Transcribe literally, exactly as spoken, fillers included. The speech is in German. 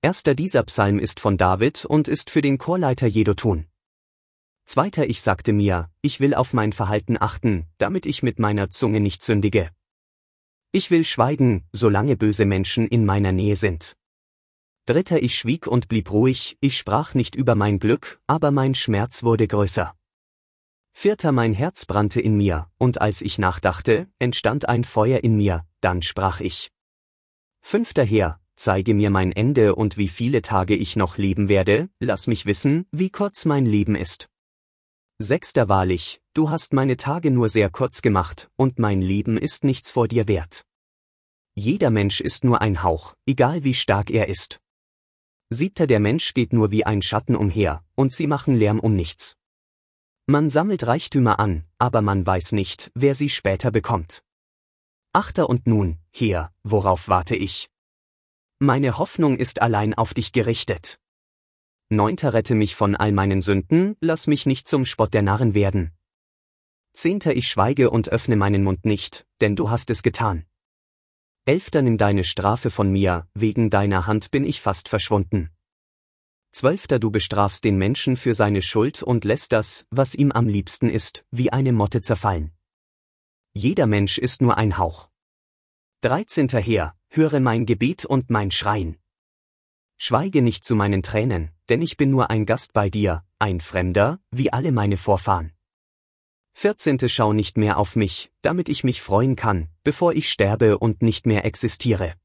Erster Dieser Psalm ist von David und ist für den Chorleiter Jedutun. Zweiter Ich sagte mir, ich will auf mein Verhalten achten, damit ich mit meiner Zunge nicht sündige. Ich will schweigen, solange böse Menschen in meiner Nähe sind. Dritter Ich schwieg und blieb ruhig, ich sprach nicht über mein Glück, aber mein Schmerz wurde größer. Vierter Mein Herz brannte in mir, und als ich nachdachte, entstand ein Feuer in mir, dann sprach ich. Fünfter Herr, zeige mir mein Ende und wie viele Tage ich noch leben werde, lass mich wissen, wie kurz mein Leben ist. Sechster Wahrlich, du hast meine Tage nur sehr kurz gemacht, und mein Leben ist nichts vor dir wert. Jeder Mensch ist nur ein Hauch, egal wie stark er ist. Siebter Der Mensch geht nur wie ein Schatten umher, und sie machen Lärm um nichts. Man sammelt Reichtümer an, aber man weiß nicht, wer sie später bekommt. Achter Und nun, Herr, worauf warte ich? Meine Hoffnung ist allein auf dich gerichtet. Neunter Rette mich von all meinen Sünden, lass mich nicht zum Spott der Narren werden. Zehnter Ich schweige und öffne meinen Mund nicht, denn du hast es getan. Elfter Nimm deine Strafe von mir, wegen deiner Hand bin ich fast verschwunden. Zwölfter Du bestrafst den Menschen für seine Schuld und lässt das, was ihm am liebsten ist, wie eine Motte zerfallen. Jeder Mensch ist nur ein Hauch. Dreizehnter Herr, höre mein Gebet und mein Schreien. Schweige nicht zu meinen Tränen, denn ich bin nur ein Gast bei dir, ein Fremder, wie alle meine Vorfahren. Vierzehnter Schau nicht mehr auf mich, damit ich mich freuen kann, bevor ich sterbe und nicht mehr existiere.